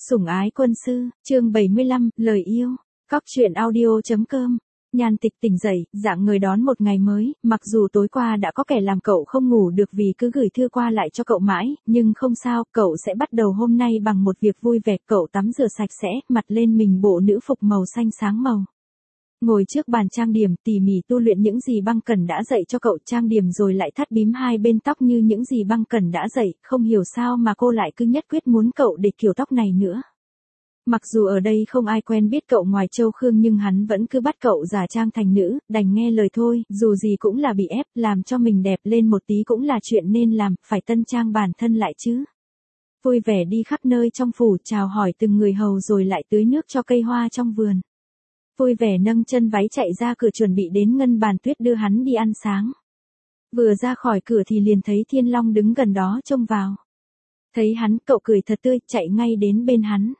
Sủng ái quân sư, chương 75, lời yêu. Cóc truyện audio.com. Nhan Tịch tỉnh dậy, dạng người đón một ngày mới, mặc dù tối qua đã có kẻ làm cậu không ngủ được vì cứ gửi thư qua lại cho cậu mãi, nhưng không sao, cậu sẽ bắt đầu hôm nay bằng một việc vui vẻ. Cậu tắm rửa sạch sẽ, mặc lên mình bộ nữ phục màu xanh sáng màu. Ngồi trước bàn trang điểm, tỉ mỉ tu luyện những gì Băng Cẩn đã dạy cho cậu, trang điểm rồi lại thắt bím hai bên tóc như những gì Băng Cẩn đã dạy, không hiểu sao mà cô lại cứ nhất quyết muốn cậu để kiểu tóc này nữa. Mặc dù ở đây không ai quen biết cậu ngoài Châu Khương nhưng hắn vẫn cứ bắt cậu giả trang thành nữ, đành nghe lời thôi, dù gì cũng là bị ép, làm cho mình đẹp lên một tí cũng là chuyện nên làm, phải tân trang bản thân lại chứ. Vui vẻ đi khắp nơi trong phủ, chào hỏi từng người hầu rồi lại tưới nước cho cây hoa trong vườn. Vui vẻ nâng chân váy chạy ra cửa chuẩn bị đến Ngân Bàn Tuyết đưa hắn đi ăn sáng. Vừa ra khỏi cửa thì liền thấy Thiên Long đứng gần đó trông vào. Thấy hắn, cậu cười thật tươi, chạy ngay đến bên hắn.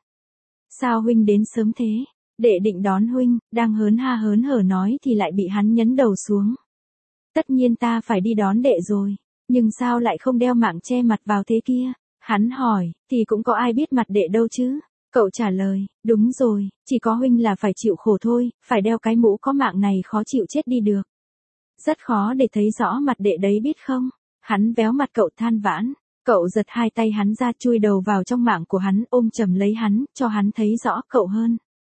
Sao huynh đến sớm thế? Đệ định đón huynh, đang hớn hở nói thì lại bị hắn nhấn đầu xuống. Tất nhiên ta phải đi đón đệ rồi, nhưng sao lại không đeo mạng che mặt vào thế kia? Hắn hỏi, thì cũng có ai biết mặt đệ đâu chứ? Cậu trả lời, đúng rồi, chỉ có huynh là phải chịu khổ thôi, phải đeo cái mũ có mạng này khó chịu chết đi được. Rất khó để thấy rõ mặt đệ đấy biết không? Hắn véo mặt cậu than vãn. Cậu giật hai tay hắn ra, chui đầu vào trong mạng của hắn, ôm chầm lấy hắn, cho hắn thấy rõ cậu hơn.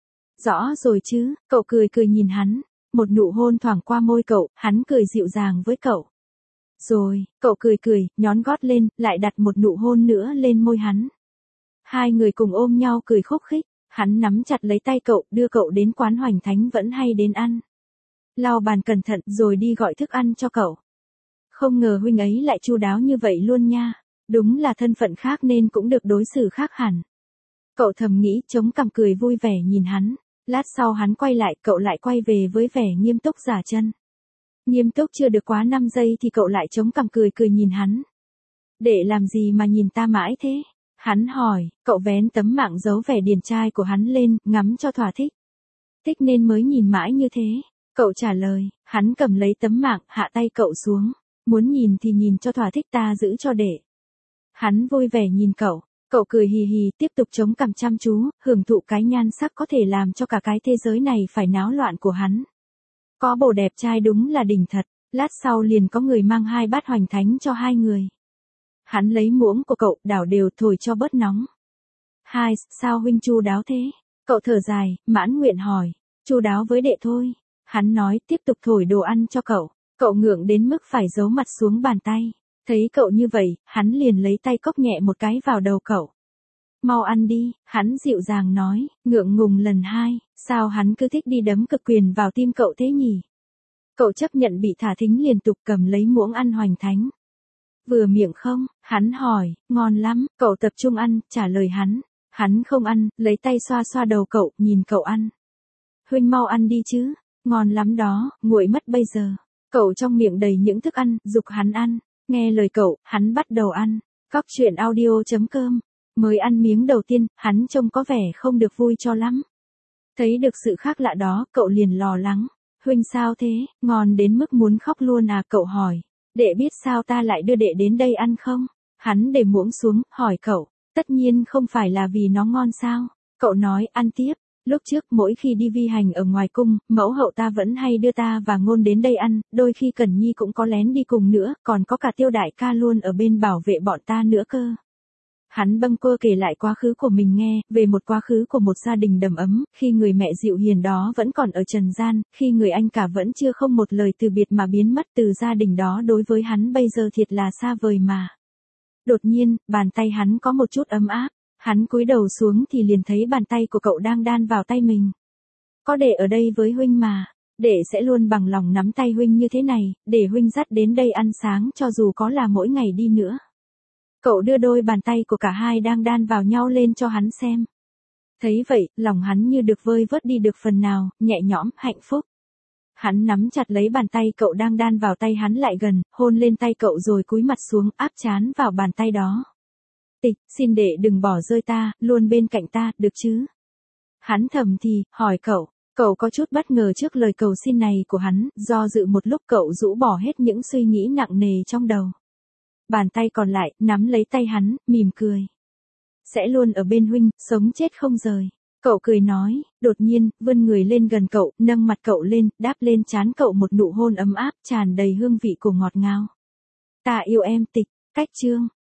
Rõ rồi chứ, cậu cười nhìn hắn. Một nụ hôn thoảng qua môi cậu, hắn cười dịu dàng với cậu. Rồi, cậu cười, nhón gót lên, lại đặt một nụ hôn nữa lên môi hắn. Hai người cùng ôm nhau cười khúc khích, hắn nắm chặt lấy tay cậu, đưa cậu đến quán Hoành Thánh vẫn hay đến ăn. Lau bàn cẩn thận rồi đi gọi thức ăn cho cậu. Không ngờ huynh ấy lại chu đáo như vậy luôn nha. Đúng là thân phận khác nên cũng được đối xử khác hẳn. Cậu thầm nghĩ, chống cằm cười vui vẻ nhìn hắn. Lát sau hắn quay lại, cậu lại quay về với vẻ nghiêm túc giả chân. Nghiêm túc chưa được quá 5 giây thì cậu lại chống cằm cười nhìn hắn. Để làm gì mà nhìn ta mãi thế? Hắn hỏi, cậu vén tấm mạng giấu vẻ điển trai của hắn lên, ngắm cho thỏa thích. Thích nên mới nhìn mãi như thế. Cậu trả lời, hắn cầm lấy tấm mạng, hạ tay cậu xuống. Muốn nhìn thì nhìn cho thỏa thích, ta giữ cho để. Hắn vui vẻ nhìn cậu cười hì, tiếp tục chống cằm chăm chú, hưởng thụ cái nhan sắc có thể làm cho cả cái thế giới này phải náo loạn của hắn. Có bồ đẹp trai đúng là đỉnh thật, lát sau liền có người mang 2 bát Hoành Thánh cho 2 người. Hắn lấy muỗng của cậu, đảo đều thổi cho bớt nóng. Sao huynh chu đáo thế? Cậu thở dài, mãn nguyện hỏi, chu đáo với đệ thôi. Hắn nói, tiếp tục thổi đồ ăn cho cậu. Cậu ngượng đến mức phải giấu mặt xuống bàn tay. Thấy cậu như vậy, hắn liền lấy tay cốc nhẹ một cái vào đầu cậu. Mau ăn đi, hắn dịu dàng nói, ngượng ngùng lần 2, sao hắn cứ thích đi đấm cực quyền vào tim cậu thế nhỉ? Cậu chấp nhận bị thả thính liên tục cầm lấy muỗng ăn Hoành Thánh. Vừa miệng không? Hắn hỏi, ngon lắm, cậu tập trung ăn, trả lời hắn. Hắn không ăn, lấy tay xoa đầu cậu, nhìn cậu ăn. Huynh mau ăn đi chứ, ngon lắm đó, nguội mất bây giờ. Cậu trong miệng đầy những thức ăn, giục hắn ăn. Nghe lời cậu, hắn bắt đầu ăn. Cóc truyện audio.com. Mới ăn miếng đầu tiên, hắn trông có vẻ không được vui cho lắm. Thấy được sự khác lạ đó, cậu liền lo lắng. Huynh sao thế, ngon đến mức muốn khóc luôn à? Cậu hỏi. Đệ biết sao ta lại đưa đệ đến đây ăn không? Hắn để muỗng xuống, hỏi cậu. Tất nhiên không phải là vì nó ngon sao? Cậu nói, ăn tiếp. Lúc trước mỗi khi đi vi hành ở ngoài cung, mẫu hậu ta vẫn hay đưa ta và Ngôn đến đây ăn, đôi khi Cẩn Nhi cũng có lén đi cùng nữa, còn có cả Tiêu đại ca luôn ở bên bảo vệ bọn ta nữa cơ. Hắn bâng quơ kể lại quá khứ của mình nghe, về một quá khứ của một gia đình đầm ấm, khi người mẹ dịu hiền đó vẫn còn ở trần gian, khi người anh cả vẫn chưa không một lời từ biệt mà biến mất từ gia đình đó, đối với hắn bây giờ thiệt là xa vời mà. Đột nhiên, bàn tay hắn có một chút ấm áp. Hắn cúi đầu xuống thì liền thấy bàn tay của cậu đang đan vào tay mình. Có đệ ở đây với huynh mà, đệ sẽ luôn bằng lòng nắm tay huynh như thế này, để huynh dắt đến đây ăn sáng cho dù có là mỗi ngày đi nữa. Cậu đưa đôi bàn tay của cả hai đang đan vào nhau lên cho hắn xem. Thấy vậy, lòng hắn như được vơi vớt đi được phần nào, nhẹ nhõm, hạnh phúc. Hắn nắm chặt lấy bàn tay cậu đang đan vào tay hắn lại gần, hôn lên tay cậu rồi cúi mặt xuống, áp trán vào bàn tay đó. Tịch, xin đệ đừng bỏ rơi ta, luôn bên cạnh ta, được chứ? Hắn thầm thì, hỏi cậu. Cậu có chút bất ngờ trước lời cầu xin này của hắn, do dự một lúc cậu rũ bỏ hết những suy nghĩ nặng nề trong đầu. Bàn tay còn lại, nắm lấy tay hắn, mỉm cười. sẽ luôn ở bên huynh, sống chết không rời. Cậu cười nói, đột nhiên, vươn người lên gần cậu, nâng mặt cậu lên, đáp lên trán cậu một nụ hôn ấm áp, tràn đầy hương vị của ngọt ngào. Ta yêu em Tịch, cách chương.